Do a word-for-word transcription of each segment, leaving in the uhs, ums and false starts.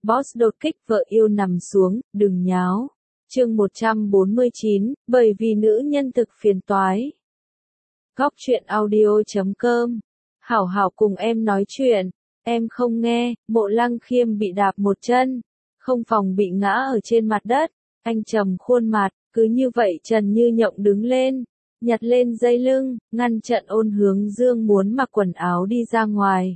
Boss đột kích vợ yêu nằm xuống, đừng nháo. Chương một trăm bốn mươi chín, bởi vì nữ nhân thực phiền toái. Góc truyện audio chấm com. Hảo hảo cùng em nói chuyện, em không nghe. Mộ Lăng Khiêm bị đạp một chân, không phòng bị ngã ở trên mặt đất. Anh trầm khuôn mặt, cứ như vậy trần như nhộng đứng lên, nhặt lên dây lưng, ngăn chặn Ôn Hướng Dương muốn mặc quần áo đi ra ngoài.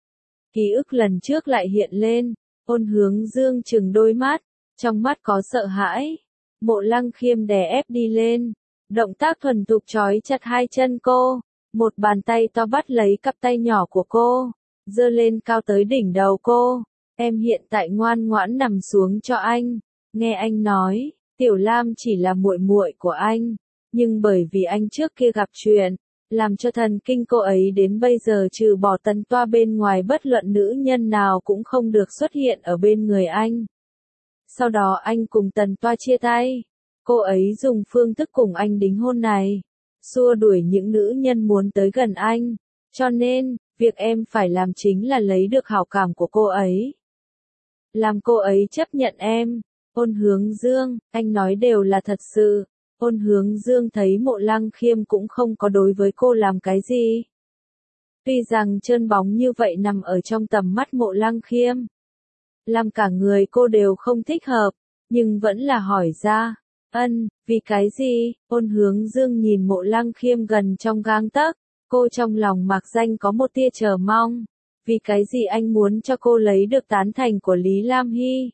Ký ức lần trước lại hiện lên, Ôn Hướng Dương chừng đôi mắt, trong mắt có sợ hãi. Mộ Lăng Khiêm đè ép đi lên, động tác thuần thục trói chặt hai chân cô, một bàn tay to bắt lấy cặp tay nhỏ của cô, giơ lên cao tới đỉnh đầu cô. Em hiện tại ngoan ngoãn nằm xuống cho anh. Nghe anh nói, Tiểu Lam chỉ là muội muội của anh, nhưng bởi vì anh trước kia gặp chuyện, làm cho thần kinh cô ấy đến bây giờ trừ bỏ Tần Toa bên ngoài bất luận nữ nhân nào cũng không được xuất hiện ở bên người anh. Sau đó anh cùng Tần Toa chia tay, cô ấy dùng phương thức cùng anh đính hôn này, xua đuổi những nữ nhân muốn tới gần anh, cho nên, việc em phải làm chính là lấy được hảo cảm của cô ấy. Làm cô ấy chấp nhận em. Ôn Hướng Dương, anh nói đều là thật sự. Ôn Hướng Dương thấy Mộ Lăng Khiêm cũng không có đối với cô làm cái gì. Tuy rằng trơn bóng như vậy nằm ở trong tầm mắt Mộ Lăng Khiêm, làm cả người cô đều không thích hợp, nhưng vẫn là hỏi ra. Ân, vì cái gì? Ôn Hướng Dương nhìn Mộ Lăng Khiêm gần trong gang tấc, cô trong lòng mạc danh có một tia chờ mong. Vì cái gì anh muốn cho cô lấy được tán thành của Lý Lam Hy?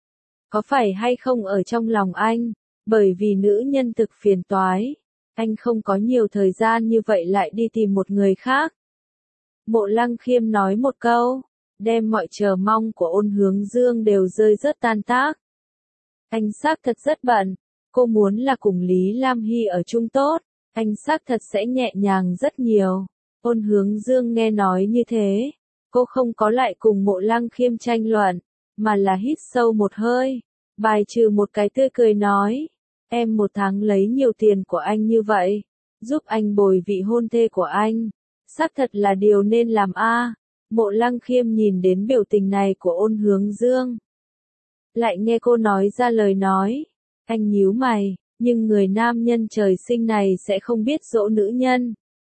Có phải hay không ở trong lòng anh, bởi vì nữ nhân thực phiền toái, anh không có nhiều thời gian như vậy lại đi tìm một người khác. Mộ Lăng Khiêm nói một câu, đem mọi chờ mong của Ôn Hướng Dương đều rơi rớt tan tác. Anh xác thật rất bận, cô muốn là cùng Lý Lam Hy ở chung tốt, anh xác thật sẽ nhẹ nhàng rất nhiều. Ôn Hướng Dương nghe nói như thế, cô không có lại cùng Mộ Lăng Khiêm tranh luận, mà là hít sâu một hơi, bài trừ một cái tươi cười nói, em một tháng lấy nhiều tiền của anh như vậy, giúp anh bồi vị hôn thê của anh, xác thật là điều nên làm a. Mộ Lăng Khiêm nhìn đến biểu tình này của Ôn Hướng Dương, lại nghe cô nói ra lời nói, anh nhíu mày, nhưng người nam nhân trời sinh này sẽ không biết dỗ nữ nhân,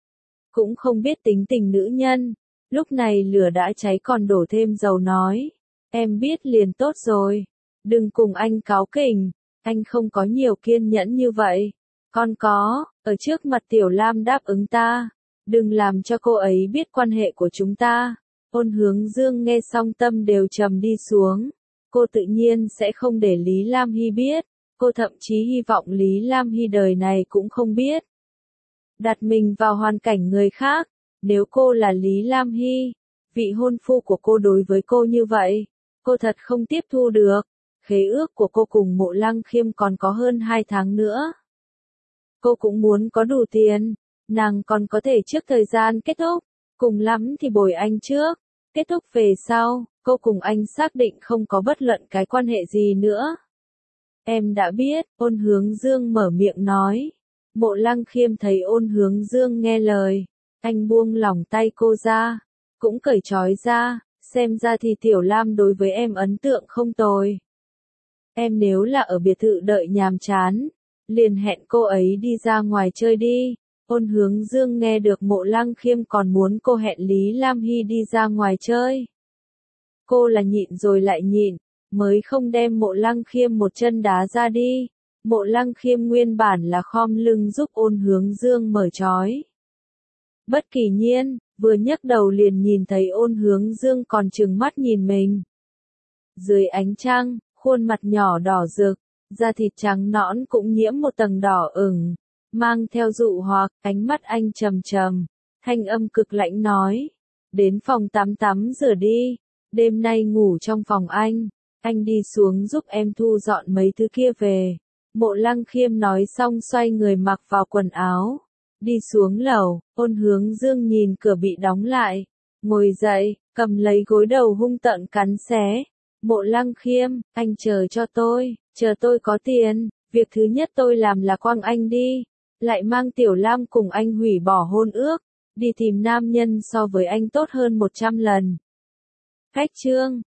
cũng không biết tính tình nữ nhân. Lúc này lửa đã cháy còn đổ thêm dầu nói, em biết liền tốt rồi, đừng cùng anh cáu kỉnh, anh không có nhiều kiên nhẫn như vậy, con có, ở trước mặt Tiểu Lam đáp ứng ta, đừng làm cho cô ấy biết quan hệ của chúng ta. Ôn Hướng Dương nghe xong tâm đều trầm đi xuống, cô tự nhiên sẽ không để Lý Lam Hy biết, cô thậm chí hy vọng Lý Lam Hy đời này cũng không biết. Đặt mình vào hoàn cảnh người khác, nếu cô là Lý Lam Hy, vị hôn phu của cô đối với cô như vậy, cô thật không tiếp thu được. Khế ước của cô cùng Mộ Lăng Khiêm còn có hơn hai tháng nữa. Cô cũng muốn có đủ tiền, nàng còn có thể trước thời gian kết thúc, cùng lắm thì bồi anh trước, kết thúc về sau, cô cùng anh xác định không có bất luận cái quan hệ gì nữa. Em đã biết, Ôn Hướng Dương mở miệng nói. Mộ Lăng Khiêm thấy Ôn Hướng Dương nghe lời, anh buông lỏng tay cô ra, cũng cởi trói ra, xem ra thì Tiểu Lam đối với em ấn tượng không tồi. Em nếu là ở biệt thự đợi nhàm chán, liền hẹn cô ấy đi ra ngoài chơi đi. Ôn Hướng Dương nghe được Mộ Lăng Khiêm còn muốn cô hẹn Lý Lam Hy đi ra ngoài chơi. Cô là nhịn rồi lại nhịn, mới không đem Mộ Lăng Khiêm một chân đá ra đi. Mộ Lăng Khiêm nguyên bản là khom lưng giúp Ôn Hướng Dương mở trói. Bất kỳ nhiên, vừa nhấc đầu liền nhìn thấy Ôn Hướng Dương còn trừng mắt nhìn mình. Dưới ánh trăng, khuôn mặt nhỏ đỏ rực, da thịt trắng nõn cũng nhiễm một tầng đỏ ửng, mang theo dụ hoặc, ánh mắt anh trầm trầm, thanh âm cực lãnh nói, đến phòng tắm tắm rửa đi, đêm nay ngủ trong phòng anh, anh đi xuống giúp em thu dọn mấy thứ kia về. Mộ Lăng Khiêm nói xong xoay người mặc vào quần áo, đi xuống lầu. Ôn Hướng Dương nhìn cửa bị đóng lại, ngồi dậy, cầm lấy gối đầu hung tợn cắn xé. Mộ Lăng Khiêm, anh chờ cho tôi, chờ tôi có tiền, việc thứ nhất tôi làm là quăng anh đi, lại mang Tiểu Lam cùng anh hủy bỏ hôn ước, đi tìm nam nhân so với anh tốt hơn một trăm lần. Khách chương